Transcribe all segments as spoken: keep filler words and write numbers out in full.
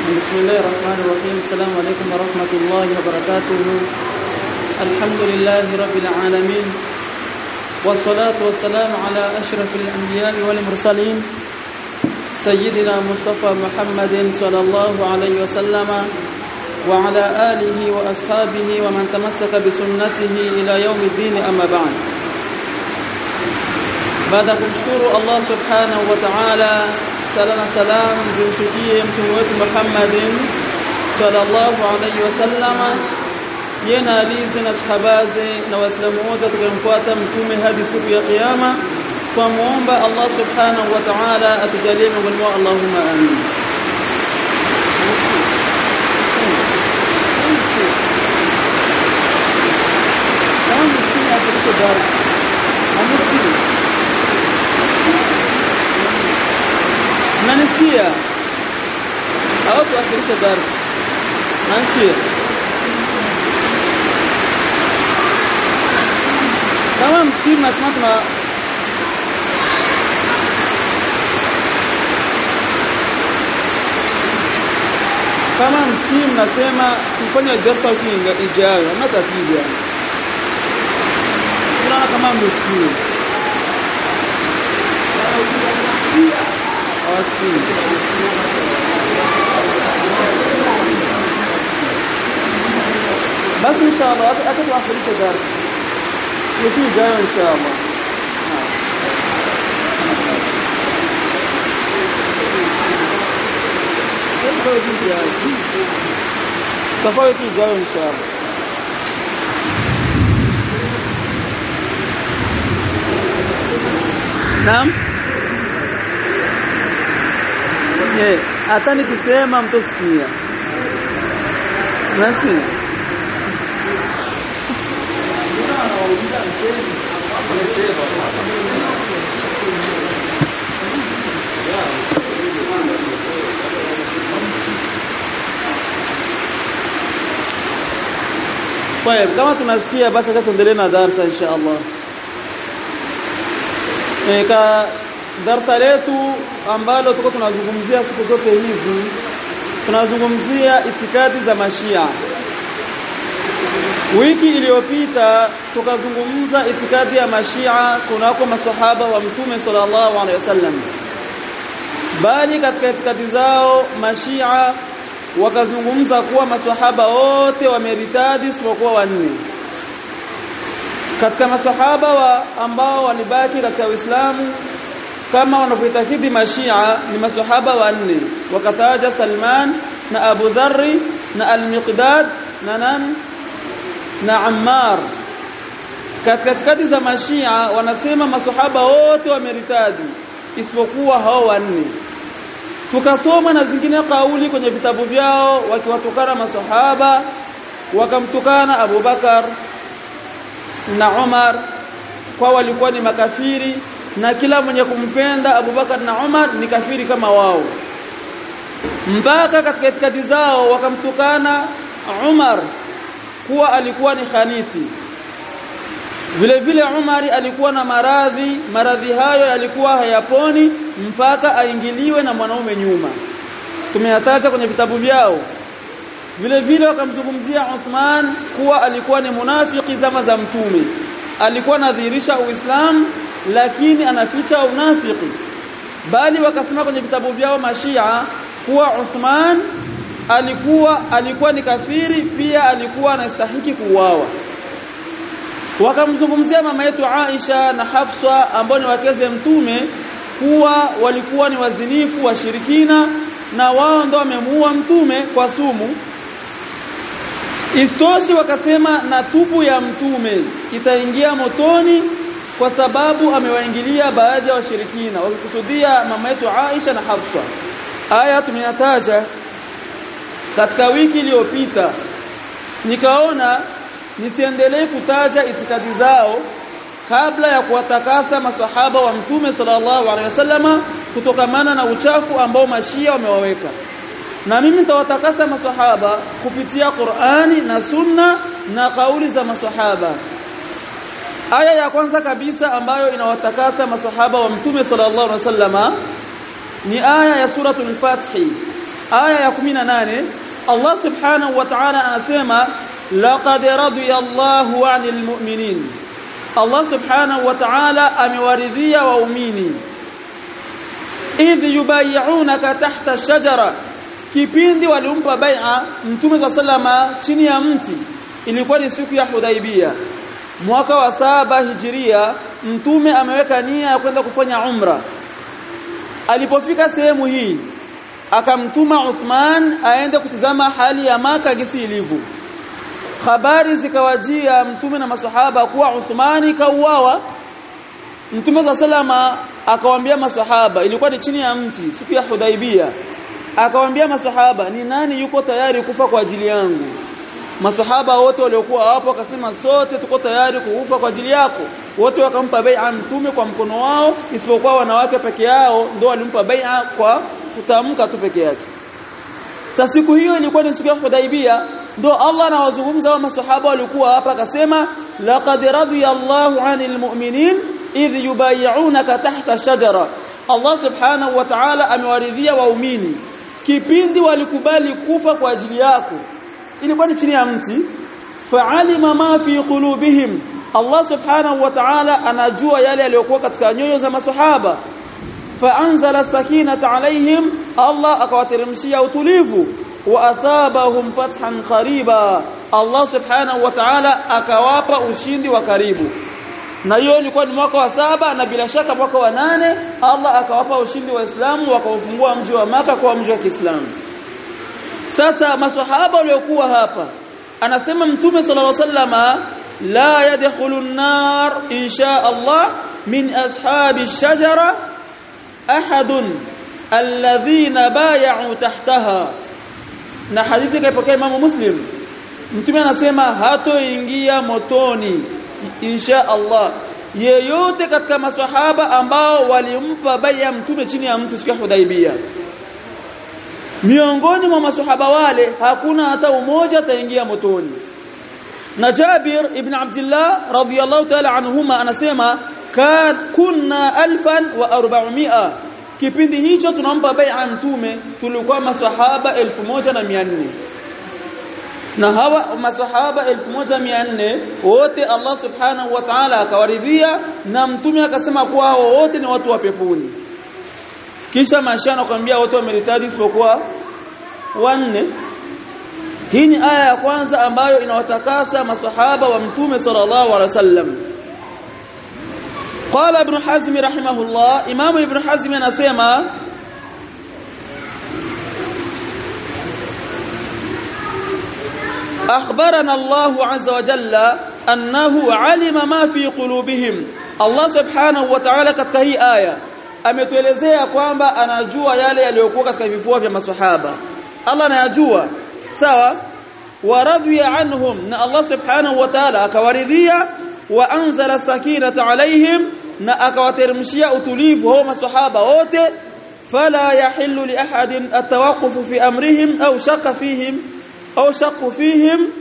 بسم الله الرحمن الرحيم. السلام عليكم ورحمة الله وبركاته. الحمد لله رب العالمين والصلاة والسلام على أشرف الأنبياء والمرسلين سيدنا مصطفى محمد صلى الله عليه وسلم وعلى آله وأصحابه ومن تمسك بسنته إلى يوم الدين. أما بعد، baada kumshukuru Allah subhanahu wa ta'ala, sala na salam zimshukie mtume wetu Muhammadin sallallahu alayhi wasallama, yena alizi na sahabaze na waislamu wote tukamfuata mtume hadi siku ya kiyama. Tumuomba Allah subhanahu wa ta'ala atujalie miongoni mwao, Allahumma amin. Nanisikia au tuafirisha darasa? Nanisikia kama msimu nasema tuna kama msimu nasema tufanye darasa wiki ijayo, na tatizo tunaona kama msimu Awasili. Basi inshallah acha tuafirishe darasa wiki ijayo inshallah. Tafaa wiki ijayo inshallah. Naam. Eh, hata nikisema mtosikia. Nasikia. Kwa hiyo kama tunasikia basi sasa tuendelee na darasa insha Allah. Eh, ka darasa letu ambalo tuko tunazungumzia siku zote hizi, tunazungumzia itikadi za Mashia. Wiki iliyopita tukazungumza itikadi ya Mashia kunako maswahaba wa Mtume sallallahu alaihi wasallam. Bali katika itikadi zao Mashia wakazungumza kuwa maswahaba wote wameritadi isipokuwa wanne. Katika maswahaba wa ambao walibaki katika Uislamu kama wanavyoitakidi Mashia ni maswahaba wanne, wakataja Salman na Abu Dharr na Al-Miqdad na nan na Ammar. Katika itikadi za Mashia wanasema maswahaba wote wameritadi isipokuwa hao wanne. Tukasoma na zingine kauli kwenye vitabu vyao wakiwatukana maswahaba, wakamtukana Abu Bakar na Umar kwa walikuwa ni makafiri, na kila mwenye kumpenda Abu Bakar na Umar ni kafiri kama wao. Mpaka katika itikadi zao wakamtukana Umar kuwa alikuwa ni khanithi. Vile vile Umar alikuwa na maradhi, maradhi hayo yalikuwa hayaponi mpaka aingiliwe na mwanaume nyuma. Tumeyataja kwenye vitabu vyao. Vile vile wakamzungumzia Uthman kuwa alikuwa ni munafiki zama za Mtume. Alikuwa anadhihirisha Uislamu lakini anaficha unafiki. Bali wakasema kwenye vitabu vyao Mashia kuwa Uthman alikuwa alikuwa ni kafiri, pia alikuwa anastahili kuuawa. Wakamzungumzia mama yetu Aisha na Hafsa ambao ni wakeze Mtume kuwa walikuwa ni wazinifu washirikina, na wao ndio wamemuua Mtume kwa sumu. Istoshi wakasema na tupu ya Mtume itaingia motoni kwa sababu amewaingilia baadhi ya washirikina, wakikusudia mama yetu Aisha na Hafsa. Aya tumeyataja katika wiki iliyopita. Nikaona nisiendelee kutaja itikadi zao kabla ya kuwatakasa maswahaba wa Mtume sallallahu alaihi wasallama kutokamana na uchafu ambao Mashia wamewaweka. Na mimi nitawatakasa maswahaba kupitia Qur'ani na Sunna na kauli za maswahaba. Aya ya kwanza kabisa ambayo inawatakasa maswahaba wa Mtume sallallahu alaihi wasallama ni aya ya suratul Fath aya ya kumi na nane Allah subhanahu wa ta'ala anasema laqad radiyallahu 'anil mu'minin Allah subhanahu wa ta'ala amewaridhia waumini idh yubay'unaka tahta ash-shajara kipindi walimpa bai'a mtume sallama chini ya mti ilikuwa ni siku ya Hudaibiyah mwaka wa saba hijiria mtume ameweka nia ya kwenda kufanya umra alipofika sehemu hii akamtuma Uthman aende kutizama hali ya Maka gisi ilivyo habari zikawajia mtume na maswahaba kuwa Uthmani kauawa mtume sallama akawaambia maswahaba ilikuwa ni chini ya mti siku ya Hudaibiyah akawaambia maswahaba ni nani yuko tayari kufa kwa ajili yangu maswahaba wote waliokuwa hapo akasema sote tuko tayari kufa kwa ajili yako wote wakampa bai'a mtume kwa mkono wao isipokuwa wanawake peke yao ndio walimpa bai'a kwa kutamka tu peke yake sasa siku hiyo ilikuwa ni siku ya Hudaibiyah ndio Allah anawazungumza wa maswahaba walikuwa hapa akasema laqad radiyallahu 'anil mu'minin idh yubay'unaka tahta shajara Allah subhanahu wa ta'ala amewaridhia waumini kipindi walikubali kufa kwa ajili yako ilikuwa ni chini ya mti fa'alima ma fi qulubihim Allah subhanahu wa ta'ala anajua yale yaliyokuwa katika nyoyo za maswahaba fa'anzala sakinata alayhim Allah akawateremshia utulivu wa athabahum fathan qariba Allah subhanahu wa ta'ala akawapa ushindi wa karibu na hiyo ilikuwa ni mwaka wa saba na bila shaka mwaka wa nane Allah akawapa ushindi wa Uislamu wakaufungua mji wa Maka kwa mji wa Kiislamu sasa maswahaba waliokuwa hapa anasema mtume sallallahu alaihi wasallama la yadkhulun nar insha Allah min ashabi ash-shajara ahadun alladhina bay'u tahtaha na hadithi kaipokea Imam Muslim mtume anasema hatoingia motoni insha Allah yeyote katika maswahaba ambao walimpa bai'a mtume chini ya mtu siku ya Hudaibiyah miongoni mwa maswahaba wale hakuna hata umoja ataingia motoni na Jabir ibn Abdullah radhiyallahu ta'ala anhuma anasema kan kunna alfan wa arba'umia kipindi hicho tunampa bai'a mtume tulikuwa maswahaba elfu moja na mia nne na hawa maswahaba elfu moja na mia nne wote Allah subhanahu wa ta'ala akawaridhia na mtume akasema kuwa hao wote ni watu wa peponi kisha mashana kwambia watu wameritadi isipokuwa wanne hii ni aya ya kwanza ambayo inawatakasa maswahaba wa mtume sallallahu alaihi wasallam قال ابن حزم رحمه الله امام ابن حزم anasema اخبرنا الله عز وجل انه علم ما في قلوبهم الله سبحانه وتعالى katika hii aya ametuelezea kwamba anajua yale yaliyokuwa katika vifua vya maswahaba Allah anayajua sawa waradhiya anhum na Allah subhanahu wa ta'ala akawaridhia wa anzala sakinata alaihim na akawateremshia utulivu hao maswahaba wote fala yahillu li ahadin atawaqquf fi amrihim au shaqqa fihim au shaqqa fihim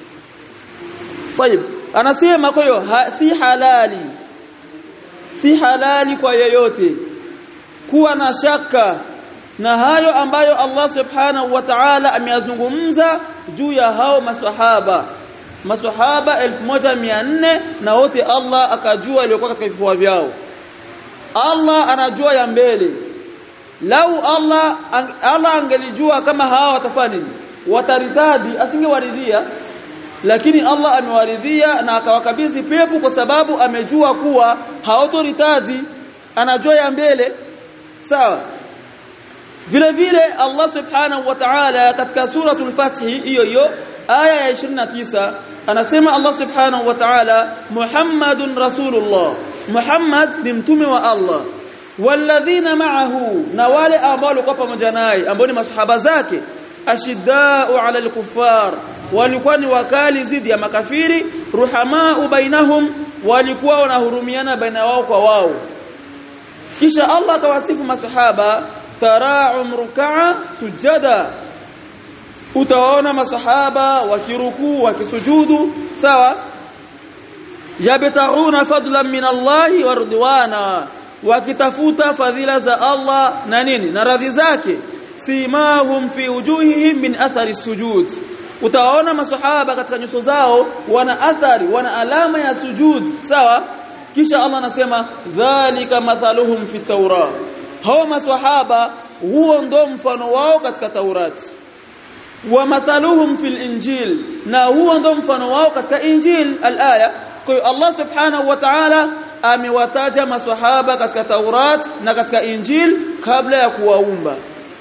طيب anasema kwa hiyo si halali si halali kwa yeyote kuwa na shaka na hayo ambayo Allah subhanahu wa ta'ala ameyazungumza juu ya hao maswahaba maswahaba elfu moja na mia nne na wote Allah akajua iliyokuwa katika vifua vyao Allah anajua ya mbele lau Allah Allah angelijua kama hawa watafanya nini wataritadi asingewaridhia lakini Allah amewaridhia na akawakabidhi pepo kwa sababu amejua kuwa hawatoritaji anajua ya mbele sawa vile vile Allah subhanahu wa ta'ala katika suratul fath hiyo hiyo aya ya ishirini na tisa anasema Allah subhanahu wa ta'ala Muhammadun rasulullah Muhammad ni mtume wa Allah walladhina ma'ahu na wale ambao walikuwa pamoja naye ambao ni masahaba zake ashiddau 'ala al-kuffar walikuwa ni wakali zidi ya makafiri ruhamaa bainahum walikuwa wanahurumiana baina wao kwa wao kisha Allah akawasifu masahaba tara'um ruk'a sujada utaona masahaba wakirukuu wakisujudu sawa yabtaghuna fadlan min Allah wa ridwana wakitafuta fadhila za Allah na nini na radhi zake simahum fi wujuhihim min athari sujud, utaona maswahaba katika nyuso zao wana athari, wana alama ya sujud. Sawa. Kisha Allah anasema dhalika mathaluhum fi Tawrah, hao maswahaba huo ndo mfano wao katika Taurati, wa mathaluhum fil Injil, na huo ndo mfano wao katika Injil. Al-aya. Kwa hiyo Allah subhanahu wa ta'ala amewataja maswahaba katika Taurat na katika Injil kabla ya kuwaumba.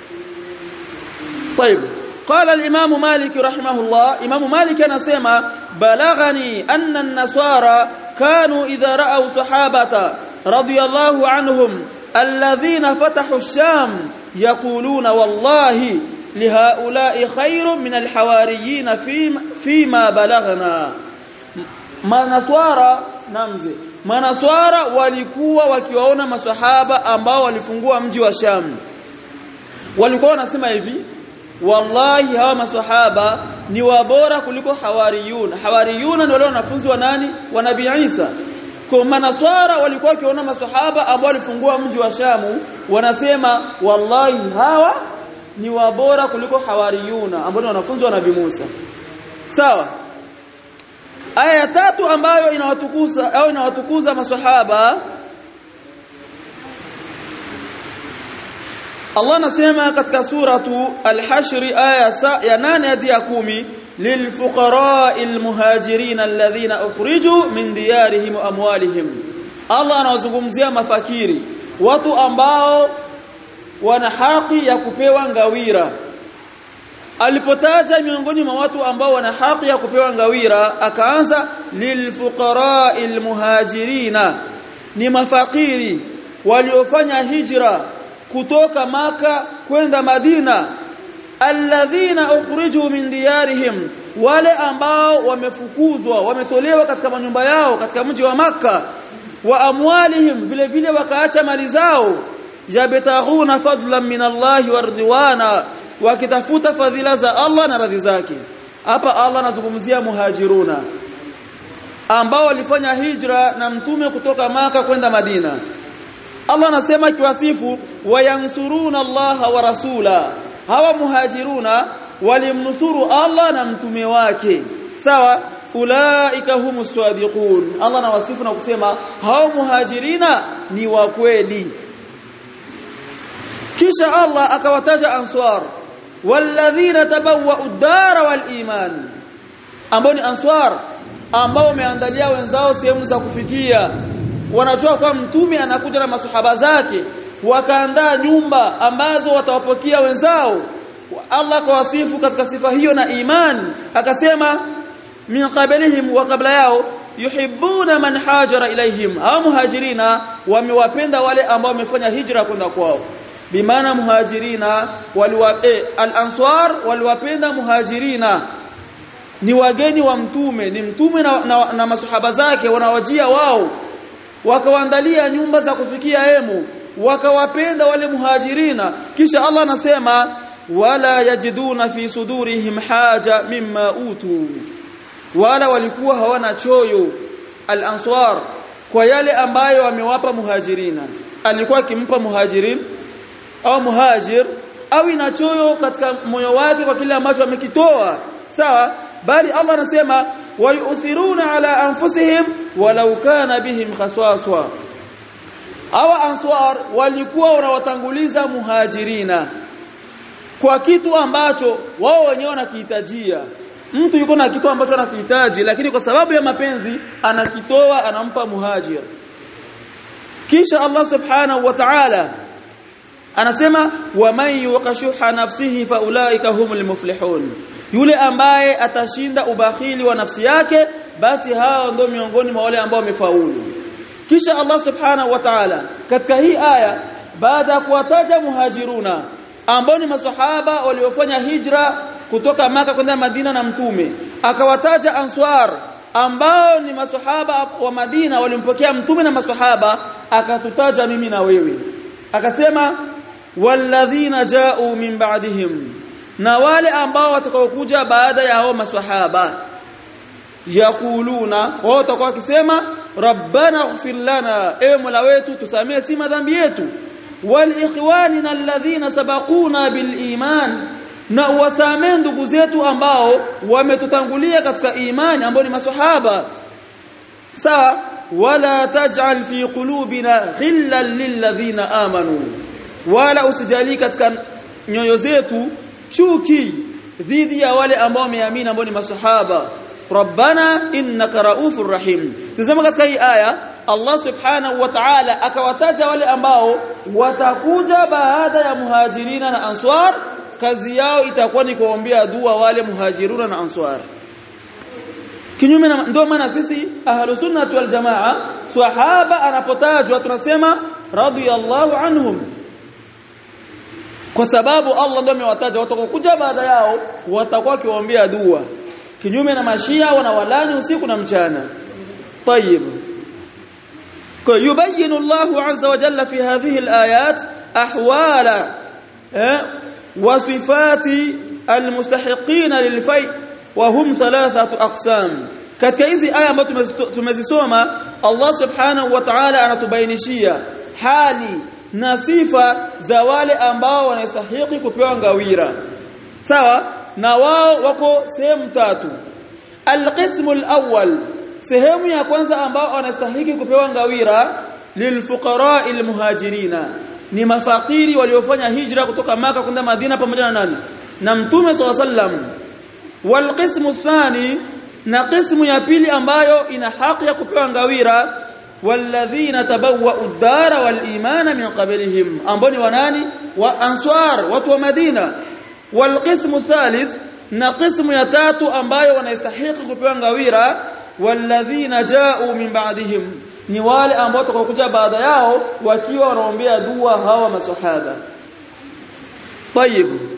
طيب. قال الإمام مالك رحمه الله، إمام مالك anasema بلغني أن النصارى كانوا إذا رأوا صحابة رضي الله عنهم الذين فتحوا الشام يقولون والله لهؤلاء خير من الحواريين فيما بلغنا. manaswara namze manaswara walikuwa wakiwaona maswahaba ambao walifungua mji wa Sham, walikuwa wanasema hivi, wallahi hawa maswahaba ni wabora kuliko hawariyun. Hawariyun ni wale wanafunzi wa nani? Wa Nabii Isa. Kwa manaswara walikuwa wakiona maswahaba ambao walifungua mji wa Sham, wanasema wallahi hawa ni wabora kuliko hawariyuna ambao ni wanafunzi wa Nabii Musa. Sawa. Aya tatu ambayo inawatukuza au inawatukuza maswahaba, Allah anasema katika suratu Al-Hashr aya ya nane hadi ya kumi, lilfuqara'il muhajirin alladhina ukhriju min diyarihim wa amwalihim. Allah anawazungumzia mafakiri, watu ambao wana haki ya kupewa ngawira. Alipotaja miongoni mwa watu ambao wana haki ya kupewa ngawira, akaanza lilfuqara'il muhajirina, ni mafakiri waliofanya hijra kutoka Maka kwenda Madina, alladhina ukhriju min diyarihim, wale ambao wamefukuzwa, wametolewa katika manyumba yao katika mji wa Maka, wa amwalihim, vile vile wakaacha mali zao, yabtaghuna fadlan min Allah wa ridwana, wakitafuta fadhila za Allah na radhi zake. Hapa Allah anazungumzia muhajiruna ambao walifanya hijra na mtume kutoka Maka kwenda Madina. Allah anasema kiwasifu, wayansuruna Allah wa rasula, hawa muhajiruna walimnusuru Allah na mtume wake. Sawa. Ulaika humus sadiqun, Allah anawasifu na kusema hao muhajirina ni wa kweli. Kisha Allah akawataja answar, walladhina tabawwa'u ad-dara wal iman, ambao ni answar ambao wameandalia wenzao sehemu za kufikia. Wanajua kwa mtume anakuja na masahaba zake, wakaandaa nyumba ambazo watawapokea wenzao. Allah kawasifu katika sifa hiyo na iman, akasema min qablihim, wa qabla yao, yuhibbuna man hajara ilaihim, hao muhajirina wamewapenda wale ambao wamefanya hijra kwenda kwao. Bimaana muhajirina waliwa eh, al-answar waliwapenda muhajirina, ni wageni wa mtume, ni mtume na, na, na masahaba zake wanawajia wao, wakawaandalia nyumba za kufikia hemu, wakawapenda wale muhajirina. Kisha Allah anasema wala yajiduna fi sudurihim haja mimma utu, wala walikuwa hawana choyo al-answar kwa yale ambayo wamewapa muhajirina. Alikuwa akimpa muhajirin au muhajir au ina choyo katika moyo wake kwa kile ambacho amekitoa. Sawa. Bali Allah anasema wayuthiruna ala anfusihim walau kana bihim khaswaswa, hawa answar walikuwa wanawatanguliza muhajirina kwa kitu ambacho wao wenyewe wanakihitajia. Mtu yuko na kitu ambacho anakihitaji, lakini kwa sababu ya mapenzi anakitoa, anampa muhajir. Kisha Allah subhanahu wa ta'ala anasema waman yuqashuha nafsihi faulaika humul muflihun, yule ambaye atashinda ubakhili wa nafsi yake, basi hao ndio miongoni mwa wale ambao wamefaulu. Kisha Allah subhanahu wa ta'ala katika hii aya, baada ya kuwataja muhajiruna ambao ni maswahaba waliofanya hijra kutoka Maka kwenda Madina na mtume, akawataja answar ambao ni maswahaba wa Madina walimpokea mtume na maswahaba, akatutaja mimi na wewe, akasema walladhina ja'u min ba'dihim, na wale ambao watakaokuja baada ya hao maswahaba, yakuluna, wao watakuwa wakisema rabbana ighfir lana, ewe Mola wetu tusamee si madhambi yetu, wal ikhwanina alladhina sabaquna bil iman, na wasamee ndugu zetu ambao wametutangulia katika imani ambao ni maswahaba. Sawa, wala taj'al fi qulubina ghillan lil ladhina amanu, wala usijali katika nyoyo zetu chuki dhidi ya wale ambao wameamini ambao ni maswahaba. Rabbana innaka raufur rahim. Tazama katika hii aya Allah subhanahu wa ta'ala akawataja wale ambao watakuja baada ya muhajirina na answar, kazi yao itakuwa ni kuombea dua wale muhajiruna na answar. Kinyume na ndio maana sisi ahlus sunnah wal jamaa, sahaba anapotajwa tunasema radiyallahu anhum, kwa sababu Allah ndio amewataja watakokuja baada yao watakuwa kuombea dua. Kinyume na mashia wanawalani usiku na mchana. طيب يبين الله عز وجل في هذه الآيات أحوال وصفات المستحقين للفيء وهم ثلاثة أقسام. katika hizi aya ambazo tumezisoma Allah subhanahu wa ta'ala anatubainishia hali na sifa za wale ambao wanastahili kupewa ngawira. Sawa, na wao wako sehemu tatu. Al-qismu al-awwal, sehemu ya kwanza ambao wanastahili kupewa ngawira, lilfuqara almuhajirina, ni mafakiri waliofanya hijra kutoka Maka kwenda Madina pamoja na nani, na Mtume sallallahu alayhi wasallam. Wal qismu thani, na qismu ya pili ambayo ina haki ya kupewa ngawira, walladhina tabawwa'u ad-dara wal imana min qablihim, ambao ni wanani, wa answar, watu wa Madina. Wal qismu thalith, na qismu ya tatu ambayo wanastahili kupewa ngawira, walladhina ja'u min ba'dihim, ni wale ambao watakokuja baada yao wakiwa wanaombea dua hawa maswahaba. طيب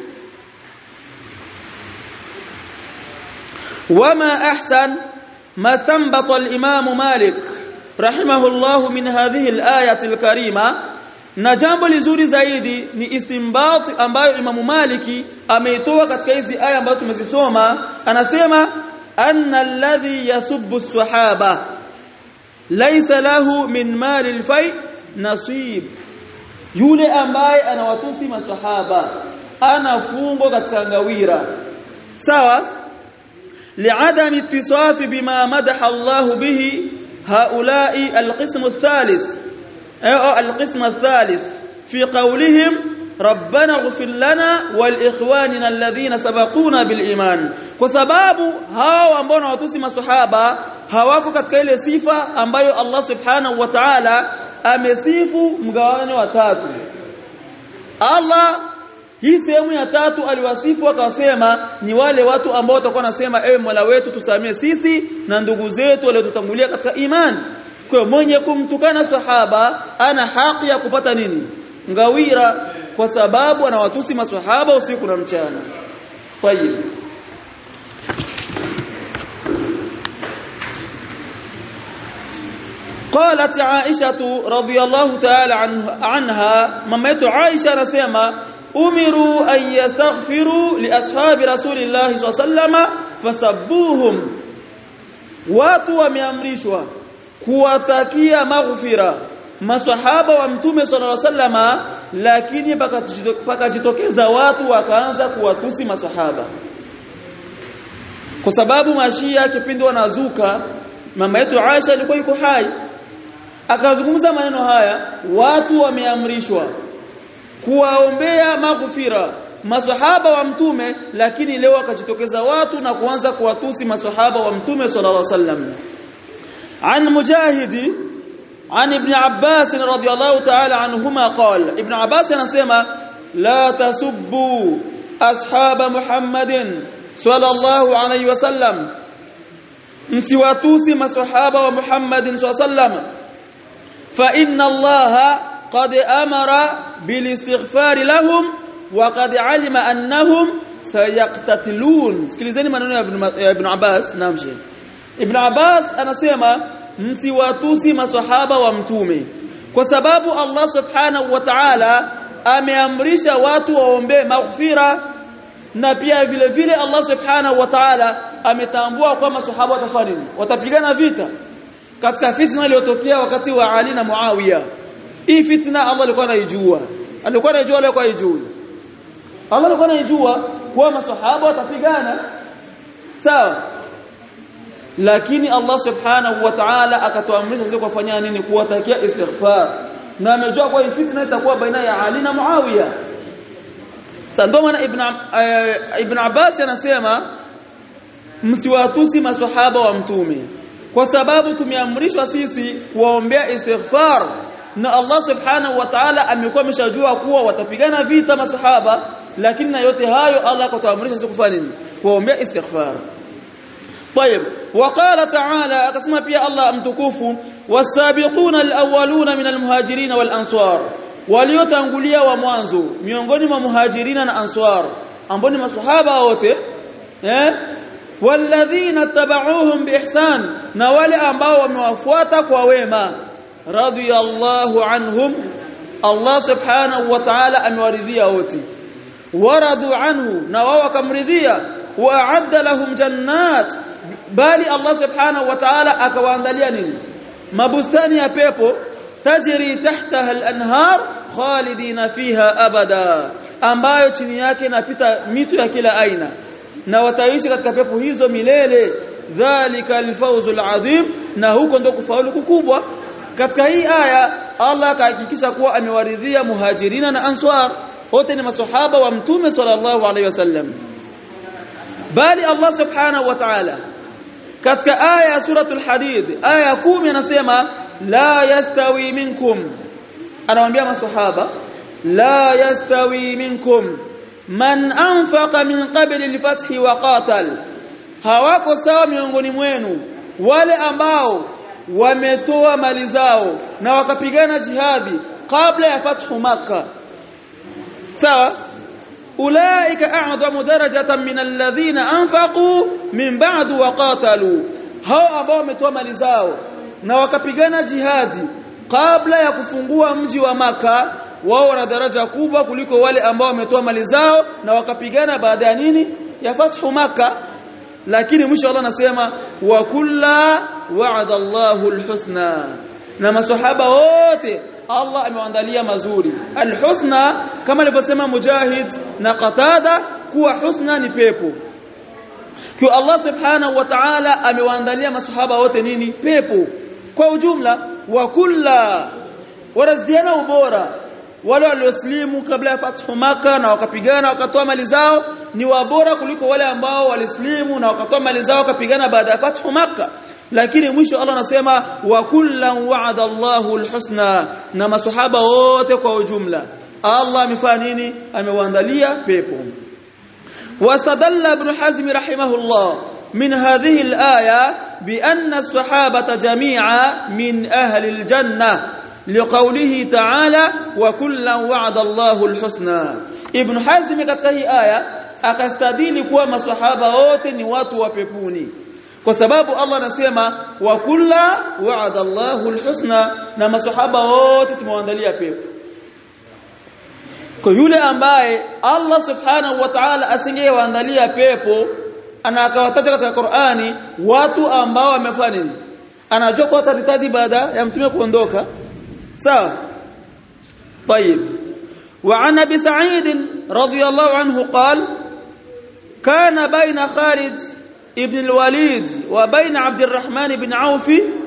وما احسن ما استنبط الامام مالك رحمه الله من هذه الايه الكريمه. Na jambo lizuri zaidi ni istinbat ambayo Imam Maliki ameitoa katika hizi aya ambazo tumezisoma. Anasema anna alladhi yasubbu as-sahaba laysa lahu min mali al-fay nasib, yule ambaye anawatusi maswahaba anafungo katika ngawira. Sawa, li'adami ittisaf bima madaha Allah bihi haula'i al-qism ath-thalith أو القسم الثالث في قولهم ربنا اغفر لنا والإخواننا الذين سبقونا بالإيمان. kwa sababu hao ambao wanatusi maswahaba hawako katika ile sifa ambayo Allah subhanahu wa ta'ala amesifu mgawanyo wa tatu. Allah hii sehemu ya tatu aliwasifu akasema ni wale watu ambao watakuwa nasema ewe Mola wetu tusamee sisi na ndugu zetu waliotutangulia katika imani. Kwa mwenye kumtukana sahaba ana haki ya kupata nini? Ngawira, kwa sababu anawatusi maswahaba usiku na mchana. Tayeb. قالت عائشة رضي الله تعالى عنها, mama yetu Aisha anasema umiru an yastaghfiru li ashabi rasulillahi sallallahu alayhi wasallam fasabbuhum, watu wameamrishwa kuwatakia maghfira maswahaba wa Mtume sallallahu alaihi wasallama, lakini pakajitokeza watu wakaanza kuwatusi maswahaba. Kwa sababu mashia kipindi wanazuka, mama yetu Aisha alikuwa yuko hai, akazungumza maneno haya, watu wameamrishwa kuwaombea maghfira maswahaba wa Mtume, lakini leo akajitokeza watu na kuanza kuwatusi maswahaba wa Mtume sallallahu alaihi wasallam. عن مجاهد عن ابن عباس رضي الله تعالى عنهما قال, ابن عباس anasema لا تسبوا أصحاب محمد صلى الله عليه وسلم, msiwatusi maswahaba wa Muhammad صلى الله عليه وسلم, فإن الله قد أمر بالاستغفار لهم وقد علم أنهم سيقتتلون. sikilizeni maneno ya Ibn Abbas. Namshi Ibn Abbas anasema msiwatusi maswahaba wa Mtume, kwa sababu Allah subhanahu wa ta'ala ameamrisha watu waombe maghfira, na pia vile vile Allah subhanahu wa ta'ala ametambua kwamba maswahaba watafanya watapigana vita katika fitna iliyotokea wakati wa Ali na Muawiya. hii fitna Allah alikuwa anajua alikuwa anajua alikuwa anajua Allah alikuwa anajua kwa maswahaba watapigana sawa lakini Allah subhanahu wa ta'ala akatuamrisha sisi kufanya nini kuwatakia istighfar na amejua kwa hii fitna itakuwa baina ya Ali na Muawiya sasa ndio maana ibn ibn Abbas anasema msiwatusi maswahaba wa mtume kwa sababu tumeamrishwa sisi kuombea istighfar na Allah subhanahu wa ta'ala amekuwa ameshajua kuwa watapigana vita maswahaba lakini na yote hayo Allah akatuamrisha sisi kufanya nini kuombea istighfar طيب وقال تعالى akasema pia Allah mtukufu wasabiquna alawwaluna min almuhajirin walansar waliotangulia wa mwanzo miongoni mwa muhajirina na ansar ambao ni maswahaba wote eh walladhina tabauhum biihsan na wale ambao wamewafuata kwa wema radiyallahu anhum Allah subhanahu wa ta'ala amewaridhia wote waradu anhu na wao wakamridhia wa'adda lahum jannat bali Allah subhanahu wa ta'ala akawaandalia nini mabustani ya pepo tajri tahtaha al-anhar khalidina fiha abada ambayo chini yake inapita mito ya kila aina na wataishi katika pepo hizo milele dhalika al-fawzul azim na huko ndo kufaulu kukubwa katika hii aya Allah akahakikisha kuwa amewaridhia muhajirina na ansar wote ni maswahaba wa mtume sallallahu alayhi wasallam bali Allah subhanahu wa ta'ala katika aya suratul hadid aya kumi anasema la yastawi minkum anawaambia maswahaba la yastawi minkum man anfaqa min qabli al-fathi wa qatal hawako sawa miongoni mwenu wale ambao wametoa mali zao na wakapigana jihadi kabla ya fathu makkah sawa ulaika a'zamu darajatan min alladhina anfaqu min ba'du wa qatalu hao ambao wametoa mali zao na wakapigana jihadi kabla ya kufungua mji wa maka wao wana daraja kubwa kuliko wale ambao wametoa mali zao na wakapigana baada ya nini ya fathu maka lakini mwisho Allah anasema wa kulla wa'ada Allahu alhusna na maswahaba wote Allah amewaandalia mazuri alhusna kama alivyosema Mujahid na Qatada kuwa husna ni pepo kwa Allah subhanahu wa ta'ala amewaandalia maswahaba wote nini pepo kwa ujumla wa kulla warazdiana ubora wale walioslimu kabla ya fathu maka na wakapigana wakatoa mali zao ni wabora kuliko wale ambao walislimu na wakatoa mali zao wakapigana baada ya fathu maka lakini mwisho Allah anasema wa kullan wa'ada Allahu alhusna na maswahaba wote kwa ujumla Allah amefanya nini amewaandalia pepo wastadalla ibn Hazm rahimahullah min hadhihi alaya bi anna as-sahabata jami'a min ahli al-jannah لقوله تعالى وكلا وعد الله الحسنى ابن حزم katika hii aya akastadili kuwa maswahaba wote ni watu wa peponi kwa sababu Allah anasema wa kulla wa'ada Allahu alhusna na maswahaba wote tumewaandalia pepo kwa yule ambaye Allah subhanahu wa ta'ala asingewaandalia pepo ana akawataja katika Qur'ani watu ambao wamefanya nini anajua kwa taritadi baada ya mtume kuondoka sawa طيب وعن ابي سعيد رضي الله عنه قال كان بين خالد ابن الوليد وبين عبد الرحمن بن عوف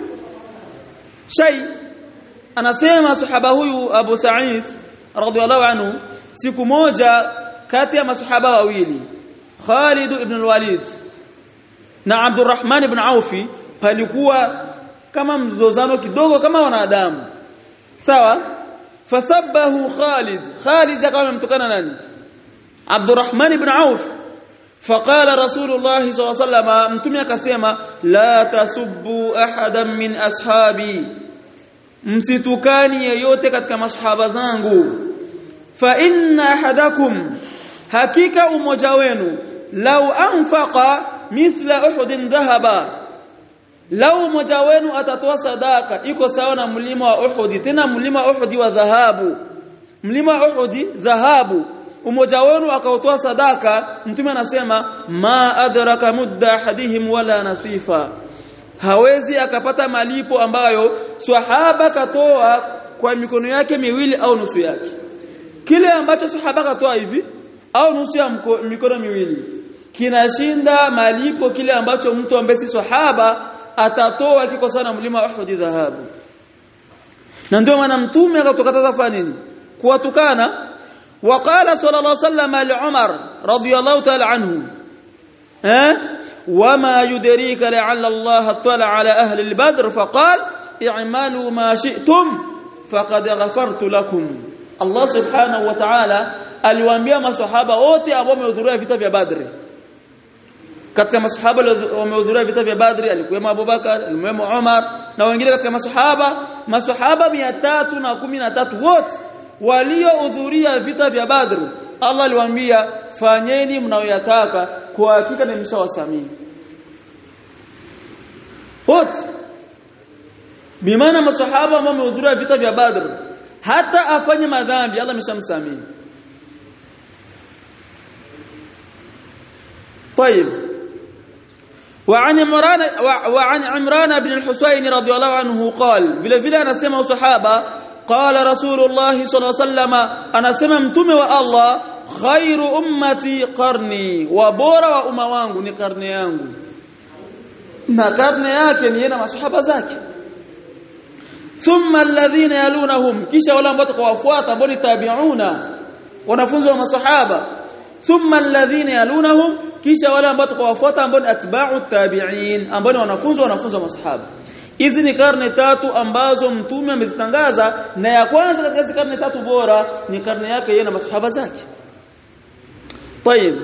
شيء anasema sahaba huyu Abu Sa'id radhiyallahu anhu siku moja kati ya masahaba wawili Khalid ibn al-Walid na Abdurrahman ibn Auf palikuwa kama mzozano kidogo kama wanadamu sawa fasabbahu Khalid Khalid akawa mtukana nani Abdurrahman ibn Auf faqala Rasulullah sallallahu alayhi wasallam mtume akasema la tasubbu ahadan min ashabi msitukani yeyote katika masahaba zangu fa inna ahadakum hakika umoja wenu law anfaqa mithla uhudin dhahaba lau mmoja wenu atatoa sadaka iko sawa na mlima wa Uhud tena mlima wa Uhud wa dhahabu mlima wa Uhud dhahabu mmoja wenu akatoa sadaka mtume anasema ma adraka mudda ahadihim wala nasifa hawezi akapata malipo ambayo swahaba katoa kwa mikono yake miwili au nusu yake. Kile ambacho sahaba katoa hivi au nusu ya mikono miwili kinashinda malipo kile ambacho mtu ambaye si sahaba atatoa kikosana mlima wa Uhud dhahabu. Na ndio maana mtume akatukataza fanya nini? Kuwatukana. Waqala sallallahu alayhi wasallam li Umar radiyallahu ta'ala anhu eh wama yudrika la'alla Allah attala ala ahli al-badr faqal i'malu ma shi'tum faqad ghafartu lakum. Allah subhanahu wa ta'ala aliwaambia maswahaba wote ambao wamehudhuria vita vya Badri. Katika maswahaba wamehudhuria vita vya Badri alikuwemo Abu Bakar, alikuwemo Umar na wengine katika maswahaba, maswahaba mia tatu na kumi na tatu wote waliohudhuria vita vya Badri. Allah aliwaambia fanyeni mnayoyataka kwa hakika nimeshawasamii. Wote bimaana maswahaba ambao wamehudhuria vita vya Badri hata afanye madhambi Allah ameshamsamii. طيب وعن عمران وعن عمران بن الحسين رضي الله عنه قال vile vile anasema usahaba قال رسول الله صلى الله عليه وسلم anasema mtume wa Allah khairu ummati qarni wa bora wa umma wangu ni karne yangu. Na karne yake ni na masahaba zake. Thumma alladhina yalunahum kisha wale ambao watawafuata ambao ni tabi'una wanafunzi wa masahaba. Thumma alladhina yalunahum kisha wale ambao watawafuata ambao ni atba'u tabi'in ambao ni wanafunzi wanafunzi wa masahaba. Hizi ni karne tatu ambazo mtume amezitangaza, na ya kwanza katika hizo karne tatu bora ni karne yake yeye na masahaba zake. طيب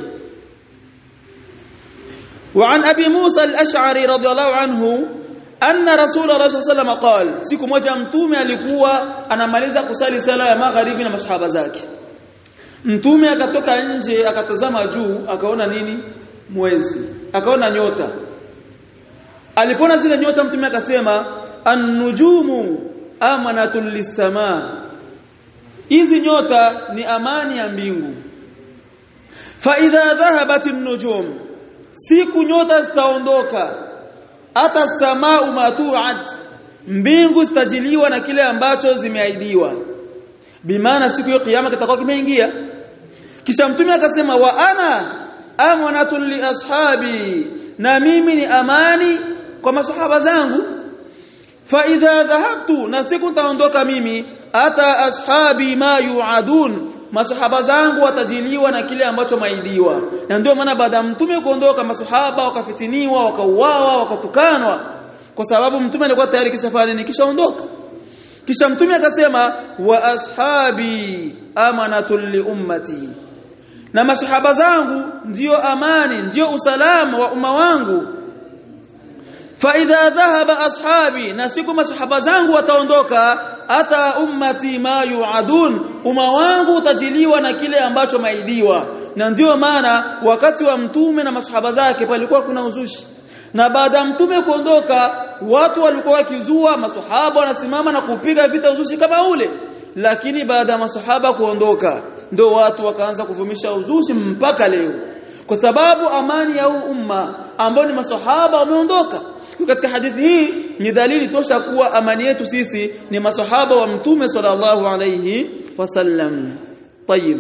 وعن ابي موسى الاشعري رضي الله عنه ان رسول الله صلى الله عليه وسلم قال siku moja mtume alikuwa anamaliza kusali sala ya magharibi na masahaba zake. Mtume akatoka nje akatazama juu akaona nini? Mwezi. Akaona nyota. Alipona zile nyota mtume akasema an-nujumu amanatul lis-samaa. Hizi nyota ni amani ya mbingu. Fa idha dhahabat an-nujum siku nyota zitaondoka hata samaa matu'at mbingu zitajiliwa na kile ambacho zimeahidiwa. Bimaana siku ya kiyama kitakuwa kimeingia. Kisha mtume akasema wa ana amanatul li ashabi, na mimi ni amani kwa masahaba zangu. Fa idha dhahabtu na siku nitaondoka mimi ata ashabi ma yuadun, masahaba zangu watajiliwa na kile ambacho maidiwa. Na ndio maana baada ya mtume kuondoka masahaba wakafitiniwa, wakauawa, wakatukanwa kwa sababu mtume alikuwa tayari kishafanya nini? Kishaondoka. Kisha mtume akasema wa ashabi amanatul li ummati, na masahaba zangu ndio amani, ndio usalama wa umma wangu. Fa idha dhahaba ashabi, na siku masahaba zangu wataondoka ata ummati ma yuadun, umma wangu utajiliwa na kile ambacho maidiwa. Na ndio maana wakati wa mtume na masahaba zake palikuwa kuna uzushi, na baada ya mtume kuondoka watu walikuwa wakizua, masahaba wanasimama na kupiga vita uzushi kama ule. Lakini baada ya masahaba kuondoka ndio watu wakaanza kuvumisha uzushi mpaka leo, kwa sababu amani ya umma ambao ni masahaba wameondoka. Katika hadithi hii ni dalili tosha kuwa amani yetu sisi ni masahaba wa mtume sallallahu alayhi wasallam. طيب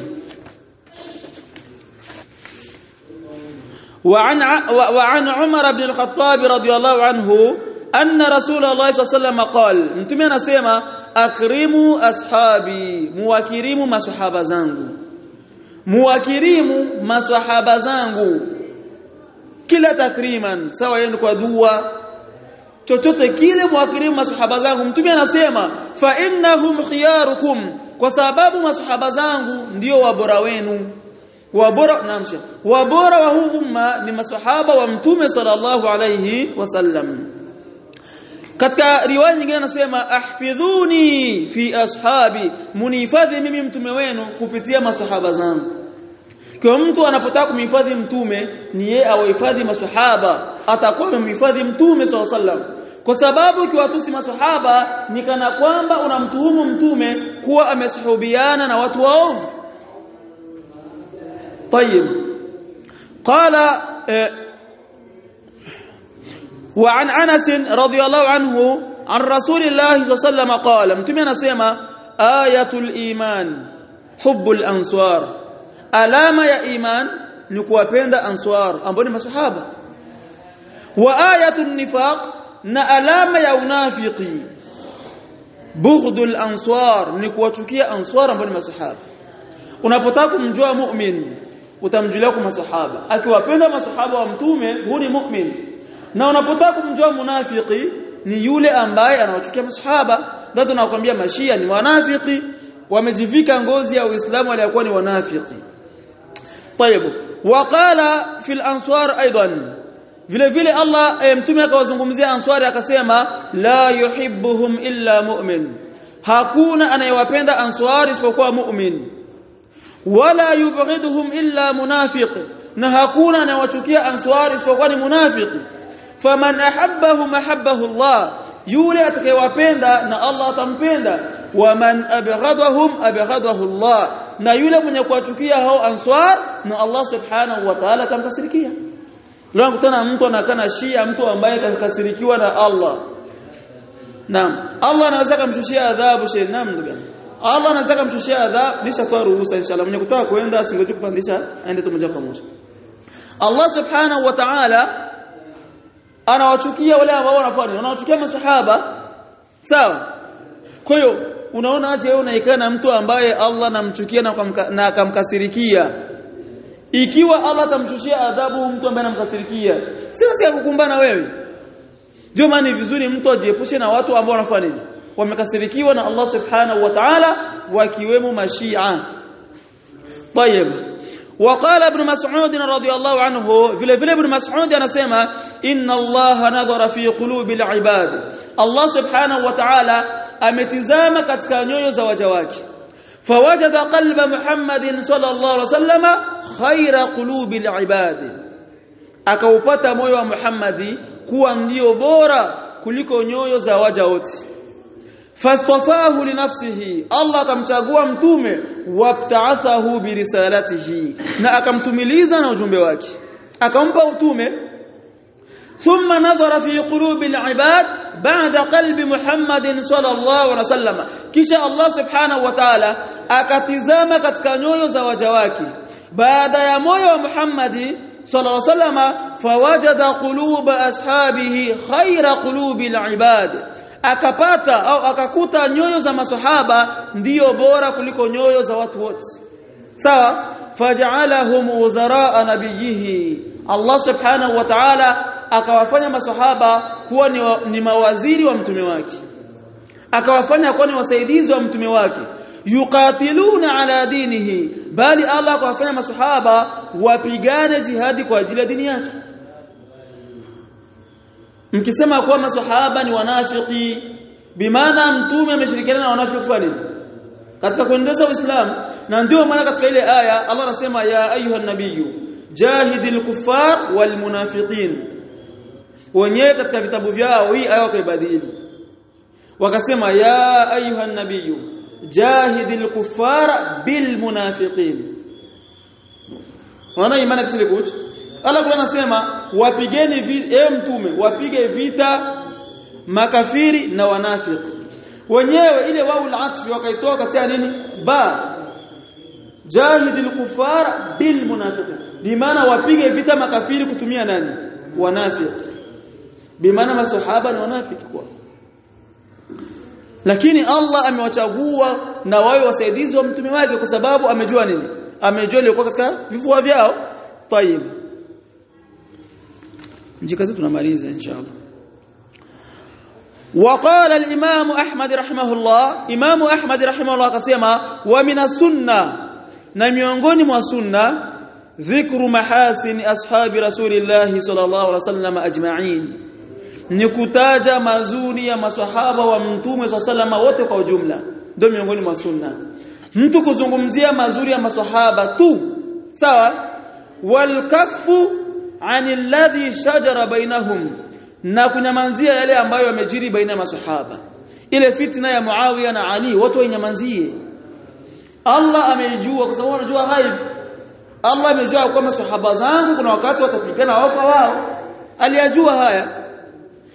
وعن وعن عمر بن الخطاب رضي الله عنه أن رسول الله صلى الله عليه وسلم قال mtume anasema akrimu ashabi, muwakirimu masahaba zangu, muwakirimu masahaba zangu kila takriman, sawa yenu kwa dua chochote kile, muwakirimu masahaba zangu. Mtume anasema fa innahum khiyarukum, kwa sababu masahaba zangu ndio wabora wenu. Wabora namsha wabora wa huu umma ni masahaba wa mtume sallallahu alayhi wasallam. Katika riwaya nyingine anasema ahfidhuni fi ashabi, munihifadhi mimi mtume wenu kupitia masahaba zangu. Kwa mtu anapotaka kumhifadhi mtume ni yeye awahifadhi masahaba, atakuwa amemhifadhi mtume sallallahu alayhi wasallam. Kwa sababu ukiwatusi masahaba ni kana kwamba unamtuhumu mtume kuwa amesuhubiana na watu waovu. طيب قال وعن أنس رضي الله عنه an Rasulillah sallallahu qala mtume anasema ayatul iman hubbul ansar alama ya iman ni kuwapenda ansar ambao ni maswahaba wa ayatun nifaq na alama ya unafiki bughdul ansar ni kuwachukia ansar ambao ni maswahaba unapotaka kumjua mu'min utamjulia kwa maswahaba akiwapenda maswahaba wa mtume huyu ni mu'min na unapotaka kumjua munafiki ni yule ambaye anawachukia maswahaba ndio tunakwambia mashia ni wanafiki wamejivika ngozi ya Uislamu waliokuwa ni wanafiki طيب وقال في الانصار ايضا vile vile Allah e, mtume akawazungumzia answari akasema la yuhibbuhum illa mu'min hakuna anayewapenda answari isipokuwa mu'min wala yubghiduhum illa munafiq na hakuna anayewachukia answari isipokuwa ni munafiki faman ahabbahum ahabbahu Allah yule atakayewapenda na Allah atampenda waman abghadahum abghadahu Allah na yule mwenye kuwachukia hao answar na Allah subhanahu wa ta'ala atamkasirikia leo kutana mtu anakana shia mtu ambaye kasirikiwa na Allah naam Allah anaweza kumshushia adhabu shay naam ndugu Allah anaweza kumshushia adhabu nishatoa ruhusa inshallah mwenye kutaka kuenda asingoje kupandisha aende tu moja kwa moja Allah subhanahu wa ta'ala anawachukia wale ambao wanafanya wanawachukia maswahaba sawa kwa hiyo unaona aje wewe unaikana mtu ambaye Allah anamchukia na akamkasirikia ikiwa Allah atamshushia adhabu mtu ambaye anamkasirikia sina si kukumbana wewe ndio maana ni vizuri mtu ajiepushe na watu ambao wanafanya nini wamekasirikiwa na Allah subhanahu wa ta'ala wakiwemo mashia طيب وقال ابن مسعود رضي الله عنه vile vile ibn Mas'ud anasema inna Allah nadhara fi qulubil ibad Allah subhanahu wa ta'ala ametizama katika nyoyo za waja wake fawajada qalba Muhammadin sallallahu alaihi wasallam khayra qulubil ibad akaupata moyo wa Muhammadi kuwa ndio bora kuliko nyoyo za waja wote fastafahu li nafsihi Allah akamchagua mtume wabta'athahu bi risalatihi na akamtumiliza na ujumbe wake akampa utume thumma nadhara fi qulubil ibad ba'da qalbi Muhammadin sallallahu alaihi wasallam kisha Allah subhanahu wa ta'ala akatizama katika nyoyo za waja wake baada ya moyo wa Muhammadi sallallahu alaihi wasallam fawajada quluba ashabihi khayra qulubil ibad akapata au akakuta nyoyo za maswahaba ndiyo bora kuliko nyoyo za watu wote sawa faj'alahum wuzara nabiyihi Allah subhanahu wa ta'ala akawafanya maswahaba kuwa ni, wa, ni mawaziri wa mtume wake akawafanya kuwa ni wasaidizi wa mtume wake yuqatiluna ala dinihi bali Allah akawafanya maswahaba wapigane jihadi kwa ajili ya dini yake mkisema kuwa maswahaba ni wanafiki bimaana mtume ameshirikiana na wanafiki kwa nini katika kuendeleza Uislamu na ndio maana katika ile aya Allah anasema ya ayuha nabiyyu jahidil kuffar wal munafiqin wenyewe katika vitabu vyao hii aya wakaibadili wakasema ya ayuha nabiyyu jahidil kuffar bil munafiqin wana imani kisile kuch Allah kwa anasema wapigeni vita e mtume wapige vita makafiri na wanafiki wenyewe ile wao al-atfi wakaitoa katika nini ba jahidil kufar bil munafiqin bimaana wapige vita makafiri kutumia nani wanafiki bimaana maswahaba ni wanafiki kwa lakini Allah amewachagua na wao wasaidizi wa mtume wake kwa sababu amejua nini amejua ile kwa katika vifua vyao tayib njikazi tunamaliza inshallah وقال الامام احمد رحمه الله امام احمد رحمه الله akasema wa mina sunna na miongoni mwa sunna dhikru mahasin ashabi rasulillah sallallahu alaihi wasallam ajma'in ni kutaja mazuri ya maswahaba wa mtume sallallahu wote kwa ujumla ndio miongoni mwa sunna mtu kuzungumzia mazuri ya maswahaba tu sawa wal kaffu anil ladhi shajara bainahum na kunyamanzia yale ambayo yamejiri baina ya maswahaba ile fitna ya Muawiya na Ali watu wanyamanzie Allah amejua kwa sababu anajua ghaib Allah amejua kwamba maswahaba zangu kuna wakati watapigana wao kwa wao aliyajua haya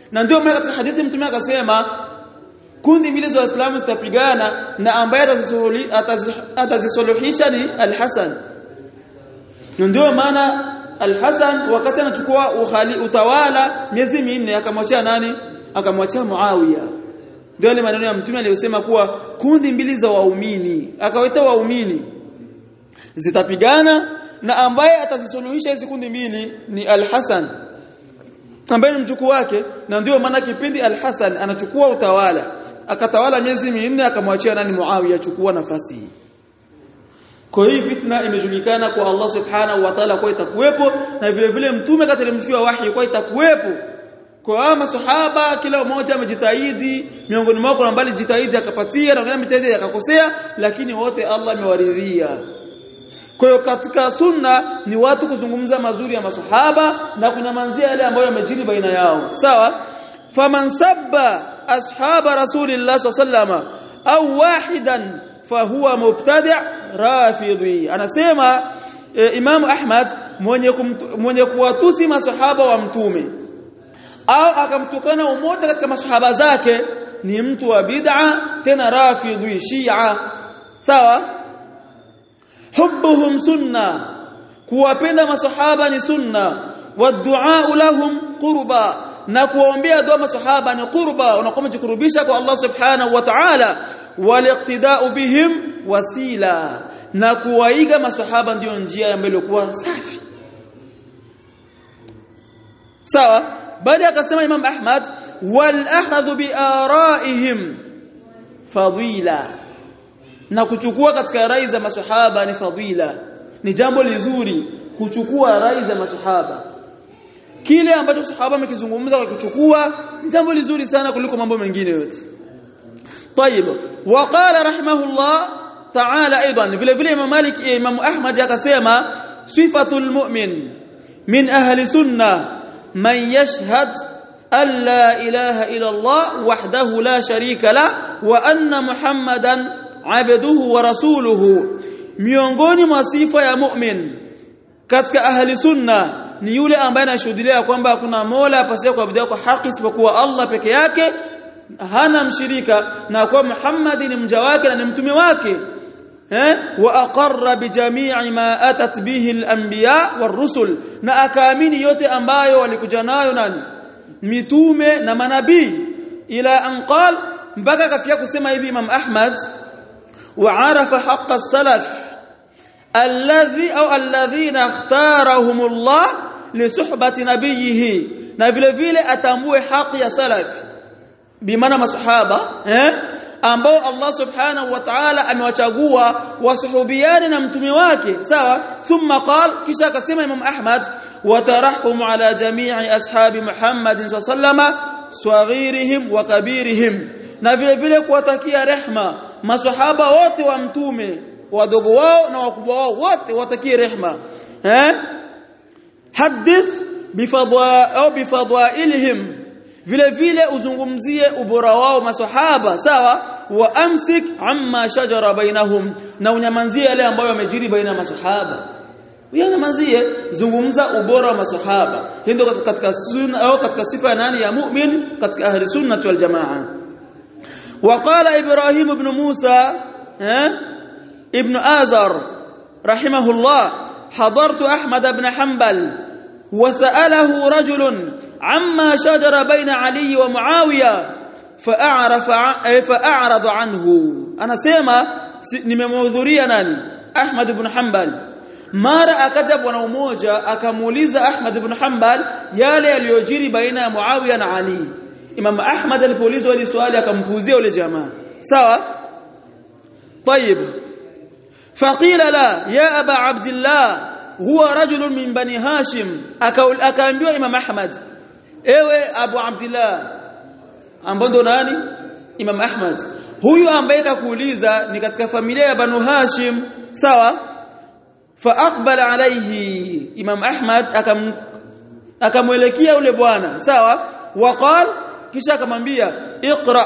Na ndio maana katika hadithi Mtume akasema kundi mbili za Waislamu zitapigana na ambaye atazisuluhisha ni Al-Hasan. Ndio maana Al-Hasan wakati anachukua ukhali utawala miezi minne akamwachia nani? Akamwachia Muawiya. Ndio ile maneno ya Mtume aliyosema kuwa kundi mbili za waumini, akawaita waumini zitapigana na ambaye atazisuluhisha hizo kundi mbili ni Al-Hasan ambaye ni mjukuu wake. Na ndio maana kipindi Al-Hasan anachukua utawala akatawala miezi minne akamwachia nani? Muawiya chukua nafasi hii. Kwa hii fitna imejulikana kwa Allah subhanahu wa ta'ala kwa itakuwepo, na vile vile Mtume kateremshiwa wahi kwa itakuwepo. Kwa masahaba kila mmoja amejitahidi, miongoni mwao kuna mbali jitahidi akapatia na wengine jitahidi akakosea, lakini wote Allah amewaridhia. Kwa hiyo katika sunna ni watu kuzungumza mazuri ya masahaba na kunyamanzia yale ambayo yamejiri baina yao. Sawa? Faman sabba ashaba rasulillah sallallahu alaihi wasallam au wahidan fahuwa mubtadi' rafidhi. Anasema e, Imam Ahmad mwenye mwenye kuwatusi masahaba wa mtume au akamtukana umoja katika masahaba zake ni mtu wa bid'a, tena rafidhi shia. Sawa? Hubbuhum sunna, kuwapenda masahaba ni sunna, waddu'a lahum qurba, na kuombea dua masahaba ni qurba, unakuwa jikurubisha kwa Allah subhanahu wa ta'ala. Waliqtida'u bihim wasila, na kuwaiga masahaba ndio njia ambayo ilikuwa safi. Sawa? Baada akasema Imam Ahmad wal akhadhu bi ara'ihim fadila, na kuchukua katika rai za masahaba ni fadila, ni jambo lizuri kuchukua rai za masahaba. Kile ambacho sahaba amekizungumza kwa kuchukua ni jambo lizuri sana kuliko mambo mengine yote. طيب وقال رحمه الله تعالى ايضا vile vile Imam Malik Imam Ahmad akasema sifatul mu'min min ahli sunnah man yashhad an la ilaha illa Allah wahdahu la sharika la wa anna Muhammadan abduhu wa rasuluhu. Miongoni mwa sifa ya mu'min katika ahli sunna ni yule ambaye anashuhudia kwamba hakuna mola apasaye kuabudiwa kwa haki isipokuwa Allah peke yake, hana mshirika, na kwa Muhammad ni mja wake na ni mtume wake. Eh, wa aqarra bi jami'i ma atat bihi al-anbiya war-rusul, na akaamini yote ambayo walikuja nayo nani? Mitume na manabii. Ila an qal, mpaka kafia kusema hivi Imam Ahmad, wa arafa haqqa as-salaf alladhi au alladhina ikhtarahumullah li suhbati nabiyhi, na vile vile atambue haki ya salaf bimaana masahaba eh ambao Allah subhanahu wa ta'ala amewachagua wasuhubiane na mtume wake. Sawa? Thumma qal, kisha akasema Imam Ahmad wa tarahum ala jami'i ashabi Muhammad sallallahu saghirihim wa kabirihim, na vile vile kuwatakia rehma masahaba wote wa mtume, wadogo wao na wakubwa wao wote watakie rehma. Eh hadith bifadwa au bifadwailihim, vile vile uzungumzie ubora wao maswahaba. Sawa? Wa amsik amma shajara bainahum, na unyamanzie yale ambayo yamejiri baina ya maswahaba. Unyamanzie, zungumza ubora wa maswahaba. Ndio katika sunna au katika sifa ya nani? Ya mu'min katika ahli sunnah wal jamaa. وقال إبراهيم بن موسى ابن آذر رحمه الله حضرت أحمد بن حنبل وسأله رجل عما شجر بين علي ومعاوية فأعرف فأعرض عنه. أنا سيما nimemhudhuria nani? Ahmad ibn Hanbal. Mara akaja bwana mmoja akamuuliza Ahmad ibn Hanbal yale yaliyojiri baina ya Muawiya na Ali. Imam Ahmad alipoulizwa ile swali akampuuzia yule jamaa. Sawa? طيب فقيل لا يا ابا عبد الله huwa rajulun min bani Hashim. Akaambiwa Imam Ahmad, ewe Abu Abdullah, ambao ndo nani? Imam Ahmad. Huyu ambaye kakuuliza ni katika familia ya Banu Hashim. Sawa? Fa aqbala alayhi, Imam Ahmad akam akamwelekea yule bwana. Sawa? Waqal, kisha akamwambia iqra,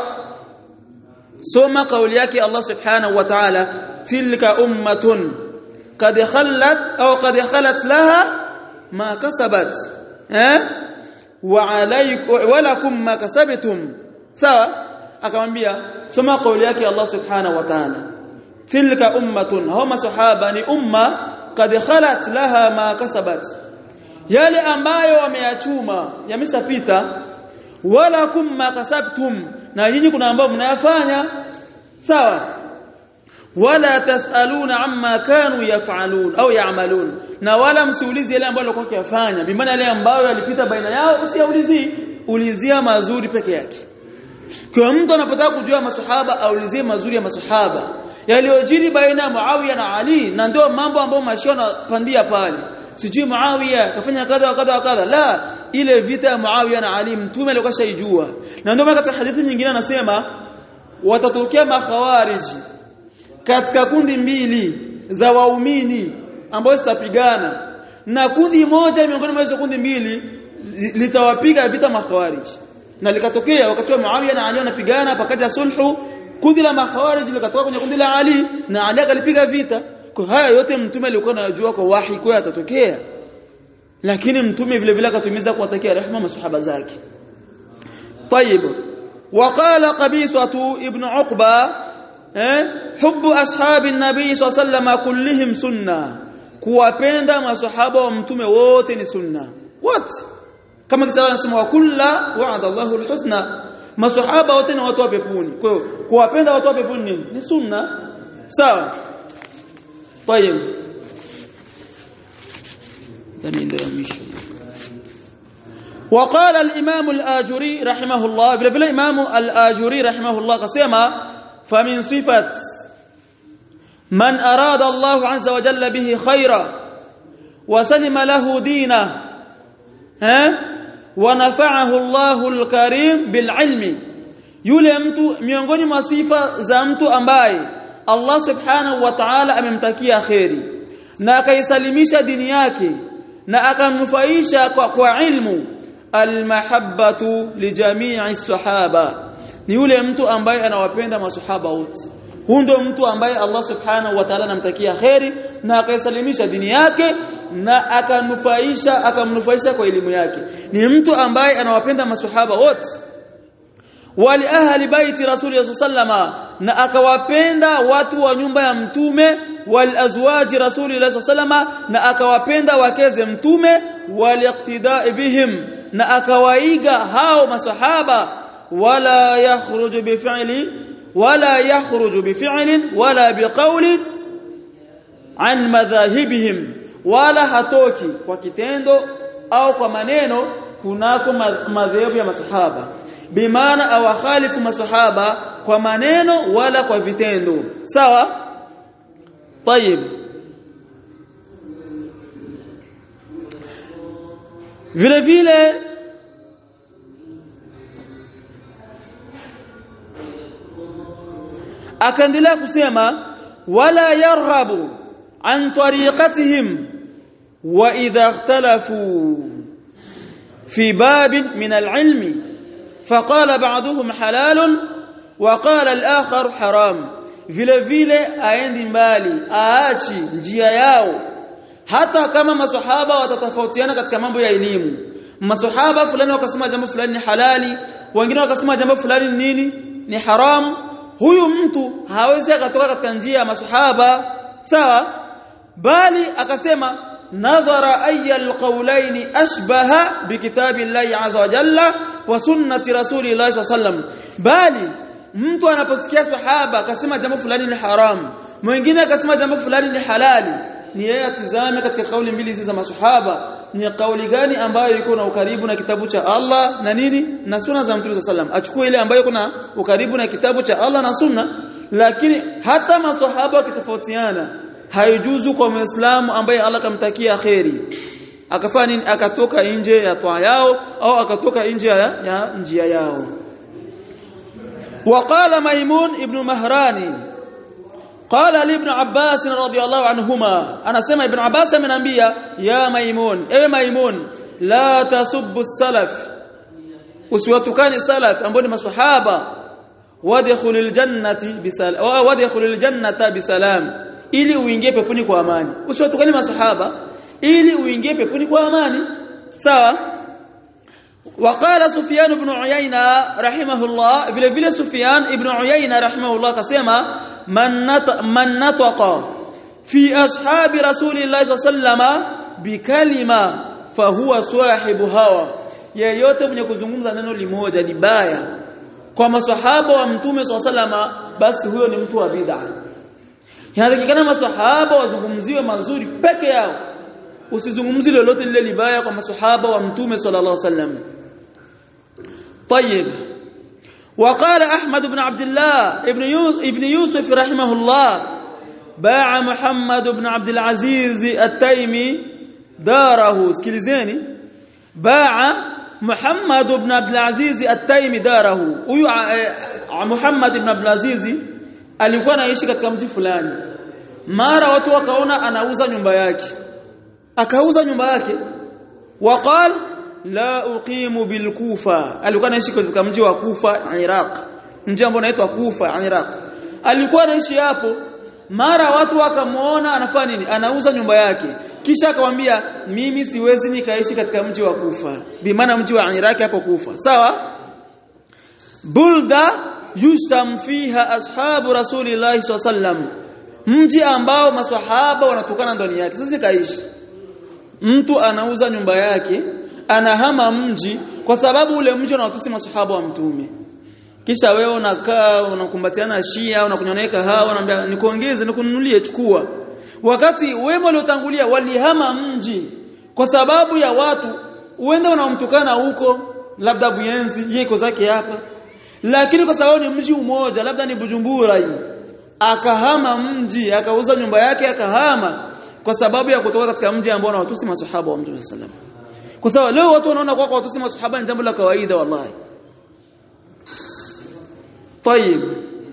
soma kauli yake Allah subhanahu wa ta'ala, tilka ummatun qad khalat au qad khalat laha ma kasabat eh wa alaykum wa lakum ma kasabtum sawa akamwambia soma kauli yake Allah subhanahu wa ta'ala tilka ummatun huma sahaba ni umma kad khalat laha ma kasabat yale ambayo wameyachuma yameshapita wala kum ma kasabtum na nyinyi kuna ambao mnayafanya sawa wala tasaluna amma kanu yafalun au yaamalun na wala msiulizi yale ambayo walikuwa wakifanya bi maana yale ambayo yalipita baina yao usiulizi ulizia mazuri peke yake kwa mtu anapotaka kujua maswahaba aulizie mazuri ya maswahaba yaliyojiri baina Muawiya na Ali na ndio mambo ambayo mashona pandia pale sijui Muawiya kafanya kadha wa kadha wa kadha la ile vita ya Muawiya na Ali mtume alikuwa shaijua na ndio katika hadithi nyingine anasema watatokea makhawariji katika kundi mbili za waumini ambao zitapigana na kundi moja miongoni mwa hizo kundi mbili litawapiga vita makhawariji na likatokea wakati wa Muawiya na Ali wanapigana pakaja sulhu kundi la makhawariji likatoka kwenye kundi la Ali na Ali akalipiga vita kwa haya yote mtume alikuwa anajua kwa wahi kwa yatatokea lakini mtume vile vile akatumiza kuwatakia rehema masahaba zake طيب وقال قبيصة ابن عقبة حب أصحاب النبي صلى الله عليه وسلم كلهم سنة kuwapenda masahaba wa mtume wote ni sunna wote kama kisala anasema wa kulla wa'ada Allahu alhusna masahaba wote ni watu wa peponi kwa hiyo kuwapenda watu wa peponi ni sunna sawa طيب ndio mwisho وقال الامام الاجري رحمه الله vile vile imam al-ajuri rahimahullah akasema فمن صفة من أراد الله عز وجل به خيرا وسلم له دينه ها ونفعه الله الكريم بالعلم yule mtu miongoni mwa sifa za mtu ambaye Allah subhanahu wa ta'ala amemtakia khairi na akaisalimisha dini yake na akamnufaisha kwa, kwa ilmu almahabbatu lijami'i sahaba ni yule mtu ambaye anawapenda masahaba wote huyo ndio mtu ambaye Allah subhanahu wa ta'ala anamtakia khairi na akaisalimisha dini yake na akanufaisha akamnufaisha kwa elimu yake ni mtu ambaye anawapenda masahaba wote wali ahli baiti rasulullah sallama na akawapenda watu wa nyumba ya mtume wal azwaji rasulullah sallama na akawapenda wakeze mtume wal iqtida'i bihim na akawaiga hao masahaba wala yakhruju bi fi'li wala yakhruju bi fi'lin wala bi qawlin an madhahibihim wala hatoki kwa kitendo au kwa maneno kunako madhehebu ya masahaba bimaana awakhalifu masahaba kwa maneno wala kwa vitendo sawa طيب vile vile akaendelea kusema wala yarghabu an tariqatihim wa idha ikhtalafu في باب من العلم فقال بعضهم حلال وقال الآخر حرام vile vile aendi mbali aachi njia yao hata kama maswahaba watatofautiana katika mambo ya elimu maswahaba fulani wakasema jambo fulani ni halali wengine wakasema jambo fulani ni nini ni haram huyu mtu hawezi akatoka katika njia ya maswahaba sawa bali akasema nadhara ayya alqawlayn ashbaha bikitabillahi azza wa jalla wa sunnati rasulillahi sallam bali mtu anaposikia sahaba akasema jambo fulani ni haram mwingine akasema jambo fulani ni halali ni yeye atizame katika kauli mbili hizi za masahaba ni kauli gani ambayo iko na ukaribu na kitabu cha Allah na nini na sunna za Mtume sallam achukue ile ambayo kuna ukaribu na kitabu cha Allah na sunna lakini hata masahaba wakitofautiana haijuzu kwa muislamu ambaye Allah kamtakia khairi akafanya nini akatoka nje ya toa yao au akatoka nje ya, ya njia yao وقال ميمون ابن مهراني قال لابن عباس رضي الله عنهما انا سمع ابن عباس من انبياء يا ميمون اي ميمون لا تسب السلف uswatukani salaf ambao ni maswahaba wadkhulul jannati bisalam wadkhulul jannata bisalam ili uingie peponi kwa amani uswatukani maswahaba ili uingie peponi kwa amani sawa وقال سفيان بن عيينة رحمه الله vile vile Sufyan ibn Uyayna rahimahullah akasema man nataqa fi ashabi rasulillahi sallama bikalima fahuwa sahibu hawa, yeyote mwenye kuzungumza neno limoja libaya kwa maswahaba wa mtume sallama, basi huyo ni mtu wa bid'a. Inatakikana maswahaba wazungumziwe mazuri peke yao, usizungumzie lolote lile libaya kwa maswahaba wa mtume sallallahu alaihi wasallam. طيب وقال أحمد بن عبد الله ابن ابن يوسف رحمه الله باع محمد بن عبد العزيز التيمي داره. sikilizeni, باع محمد بن عبد العزيز التيمي داره. huyu Muhammad ibn Abdul Aziz alikuwa anaishi katika mji fulani, mara watu wakaona anauza nyumba yake, akauza nyumba yake. waqal la uqimu bil Kufa, alikuwa anaishi katika mji wa Kufa Iraq, mji ambao unaitwa Kufa Iraq. Alikuwa anaishi hapo, mara watu wakamuona anafanya nini, anauza nyumba yake, kisha akamwambia mimi siwezi nikaishi katika mji wa Kufa, bi maana mji wa Iraq hapo Kufa, sawa. bulda yustam fiha ashabu rasulillahi sallam, mji ambao maswahaba wanatokana ndani yake. Sasa nikaishi, mtu anauza nyumba yake, anahama mji kwa sababu ule mji unawatusi maswahaba wa mtume, kisha wewe unakaa unakumbatiana Shia, unakunyoneka hawa, unaambia nikuongeze nikununulie, chukua, wakati wema waliotangulia walihama mji kwa sababu ya watu uenda wanamtukana huko, labda Buyenzi yeye iko zake hapa, lakini kwa sababu ni mji umoja, labda ni Bujumbura hii, akahama mji, akauza nyumba yake, akahama kwa sababu ya kutoka katika mji ambao unawatusi maswahaba wa mtume sallallahu alaihi wasallam. Kwa sababu leo watu wanaona kwa watusi maswahaba ni jambo la kawaida wallahi. طيب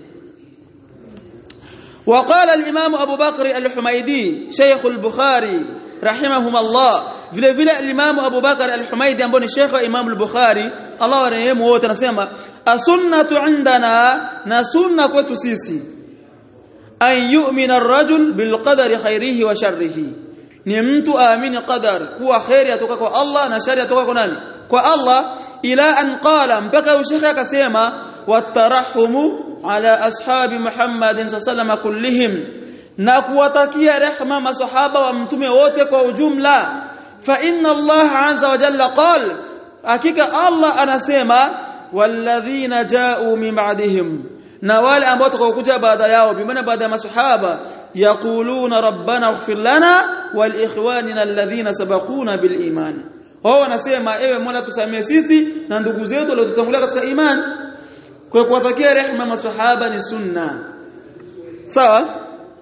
وقال الإمام أبو بكر الحميدي شيخ البخاري رحمهما الله vile vile الإمام أبو بكر الحميدي ambao ni sheikh wa Imam al-Bukhari Allah warehemu wote, anasema as-sunnatu indana, na sunna kwetu sisi, an yu'mina ar-rajul bil qadari khairihi wa sharrihi, ni mtu aamini qadar kuwa khairi atoka kwa Allah na shari atoka kwa nani, kwa Allah. Ila an qala, mpaka sheikh akasema watarahumu ala ashabi Muhammadin sallallahu alaihi kullihim, na kuwatakia rehema maswahaba wa mtume wote kwa ujumla. Fa inna Allah azza wa jalla qala, hakika Allah anasema walladhina ja'u min ba'dihim, na wale ambao watakaokuja baada yao, bi maana baada ya maswahaba, yaquluna rabbana ighfir lana wal ikhwanina alladhina sabaquna bil iman, wao wanasema ewe Mola tusamee sisi na ndugu zetu waliotutangulia katika imani. Kwa kuwatakia rehema maswahaba ni sunna, sawa.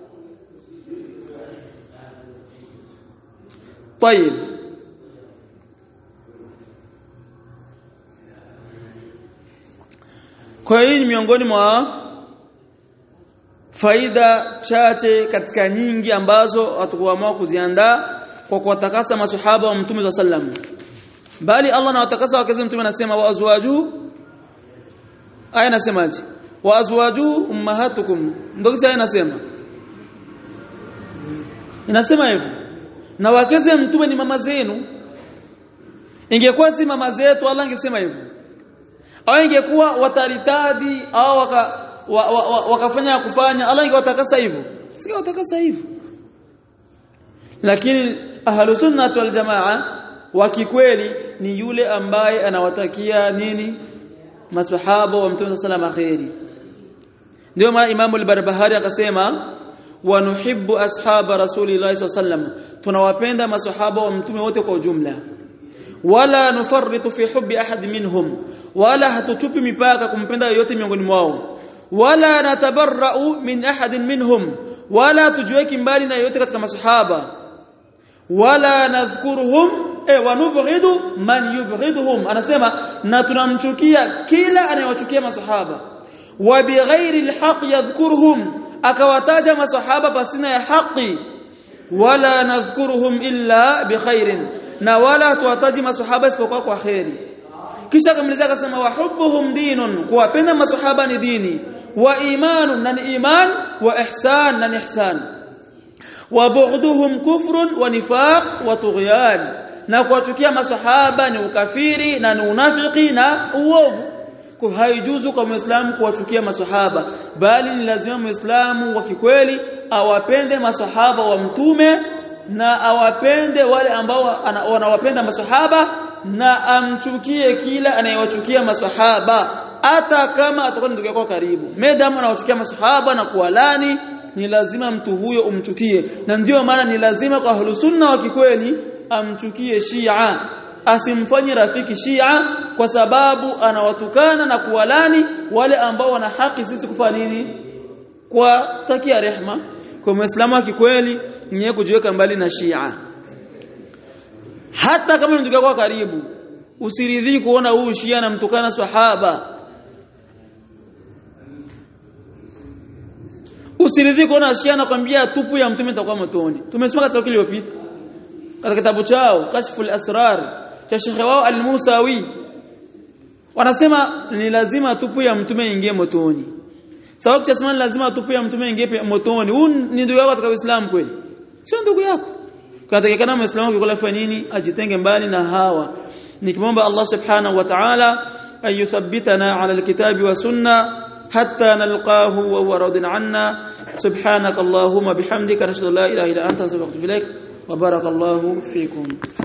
طيب kwa hiyo ni miongoni mwa faida chache katika nyingi ambazo hatukuamua kuziandaa kwa kuwatakasa maswahaba wa mtume sallallahu alaihi wasallam, bali Allah anawatakasa wakazi mtume, anasema wa azwaju, aya nasemaje, wa azwaju ummahatukum, ndio kisa aya nasema inasema hivyo, na wakazi mtume ni mama zenu. Ingekuwa si mama zetu Allah angesema hivyo, au ingekuwa wataritadi au waka, wakafanya wa, wa, kufanya Allah ingewatakasa hivyo, singewatakasa hivyo. Lakini ahlus sunnah wal jamaa wa kikweli ni yule ambaye anawatakia nini maswahaba wa mtume sallallahu alaihi wasallam khairi. Ndio maana Imam al-Barbahari akasema wa nuhibbu ashaba rasulillahi sallallahu alaihi wasallam, tunawapenda maswahaba wa mtume wote kwa ujumla. Wala nufarritu fi hubbi ahad minhum, wala hatuchupi mipaka kumpenda yote miongoni mwao. Wala natabarra'u min ahad minhum, wala tujiweki mbali na yote katika maswahaba. Wala nadhkuruhum eh wa nubghidu man yubghiduhum, anasema na tunamchukia kila anayewachukia maswahaba. Wa bighairi alhaq yadhkuruhum, akawataja maswahaba pasina ya haki. Wala nadhkuruhum illa bikhairin, na wala tuwataji maswahaba isipokuwa kwa khairi. Kisha kamaliza akasema wa hubbuhum dinun, kuwapenda maswahaba ni dini, wa imanun, na ni iman, wa ihsan, na ni ihsan, wa bughduhum kufrun wa nifaq wa tughyan, na kuwachukia maswahaba ni ukafiri na ni unafiki na uovu. Kwa haijuzu kwa Muislamu kuwachukia maswahaba, bali ni lazima Muislamu wa kikweli awapende maswahaba wa mtume na awapende wale ambao wanawapenda maswahaba na amchukie kila anayewachukia maswahaba, hata kama atakuwa ndugu yako karibu. Madam anawachukia maswahaba na kuwalani, ni lazima mtu huyo umchukie. Na ndio maana ni lazima kwa ahlus sunna wa kikweli amchukie Shia, asimfanye rafiki Shia, kwa sababu anawatukana na kuwalani wale ambao wana haki sisi kufanya nini? Kwa takia rehma. Kwa Muislamu wa kikweli ni kujiweka mbali na Shia, hata kama ndugu yako karibu. Usiridhii kuona huyu Shia anamtukana sahaba, usiridhii kuona Shia anakuambia tupu ya mtume itakuwa motoni. Tumesoma katika kile iliyopita katika kitabu chao Kashful Asrar cha Sheikh wao Al-Musawi, wanasema ni lazima tupu ya mtume ingie motoni. Sababu cha sema lazima tupu ya mtume ingie motoni, huyu ni ndugu yako katika Uislamu kweli? Sio ndugu yako. Katakikana Muislamu kikola fanya nini? Ajitenge mbali na hawa. Nikimwomba Allah Subhanahu wa Ta'ala ayuthabbitana ala alkitabi wa sunna hatta nalqahu wa huwa radin anna. Subhanakallahumma bihamdika nashhadu la ilaha illa anta astaghfiruka wa atubu ilaik wa barakallahu fikum.